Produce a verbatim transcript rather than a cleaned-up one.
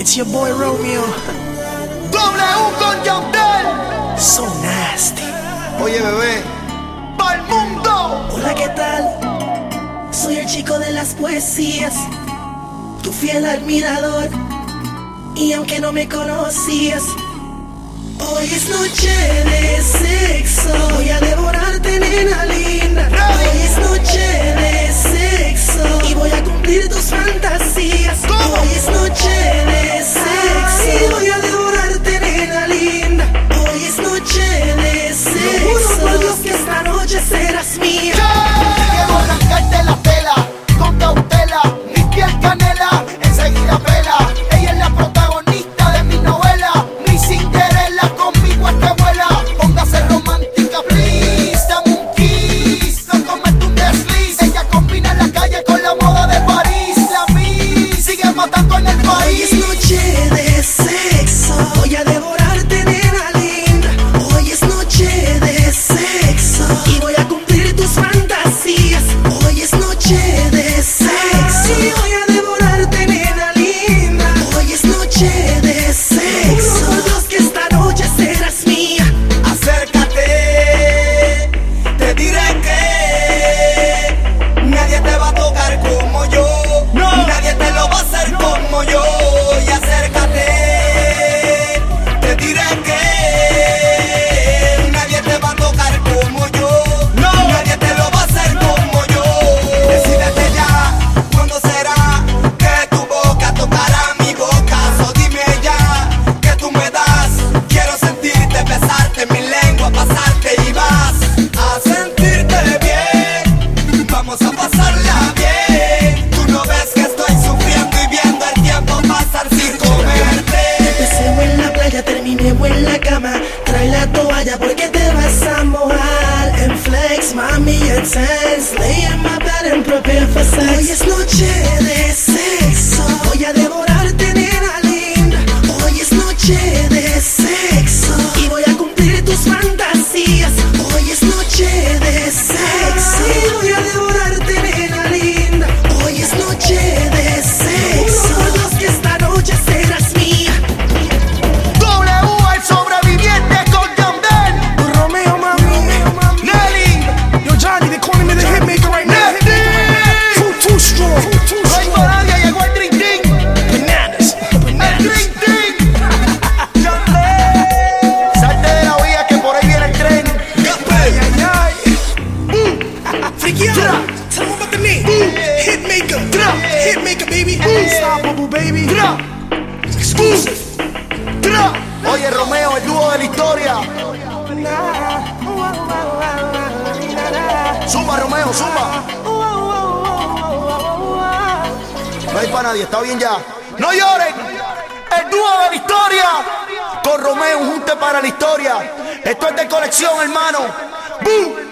It's your boy Romeo. W con Yandel. So nasty. Oye, bebé, pa'l mundo. Hola, ¿qué tal? Soy el chico de las poesías, tu fiel admirador. Y aunque no me conocías, hoy es noche de sexo. Voy a devorarte, nena linda. Hoy es noche de sexo y voy a cumplir tus fantasías. Hoy es noche de sexo y voy a devorarte, nena linda. Hoy es noche de sexo. Juro por Dios que esta noche serás mía. Quiero arrancarte la tela con cautela, mi piel canela, enseguida pela. Ella es la protagonista de mi novela, mi Cinderella, conmigo es que vuela. Póngase romántica, please, dame un kiss, no comete un desliz. Ella combina la calle con la moda de París. La mi sigue matando en el Hoy país. es noche de sexo, voy a devorarte, nena linda. Hoy es noche de sexo y voy a cumplir tus fantasías. Hoy es noche de sexo y voy a devorarte, nena linda. Hoy es noche de sexo. Por Dios que esta noche serás mía. Acércate, te diré que nadie te va a tocar como yo, no. Nadie te lo va a hacer como yo. Y acércate, te diré que nadie te va a tocar como yo, no. Nadie te lo va a hacer como yo. Decídete ya, ¿cuándo será que tu boca tocará mi boca? So dime ya, que tú me das. Quiero sentirte, besarte, mi lengua pasarte y vas a sentirte bien. Vamos a pasarla bien. Tú no ves que estoy sufriendo y viendo el tiempo pasar sin comerte. Empecemos en la playa, terminemos en la cama. Trae la toalla porque te vas a mojar. En flex, mami, and sense. Lay in my bed and prepare for sex. Hoy es noche de sexo. Voy a devorarte, nena linda. Hoy es noche de sexo y voy a cumplir tus fantasías. Hoy es noche de sexo y voy a devorarte, nena linda. Hoy es noche de sexo. Por Dios que esta noche serás mía. W, el sobreviviente con Yandel. Tu Romeo, mami. Nelly, Yo, Johnny, they calling me the hitmaker right now. Too, too strong. Too no hay strong. para nadie, llegó el Dream Team. Bananas. El Bananas. Dream Team. Yandel. Salte de la vía que por ahí viene el tren. Ay, ay, ay. Freaky out. Tell them about the name. Hitmaker. Hitmaker, baby. Unstoppable, baby. Tra, Exclusive. tra. Oye, Romeo, el dúo de la historia. Suma, Romeo, suma. No hay para nadie, está bien ya. No lloren. El dúo de la historia. Con Romeo, un junte para la historia. Esto es de colección, hermano. ¡Bum!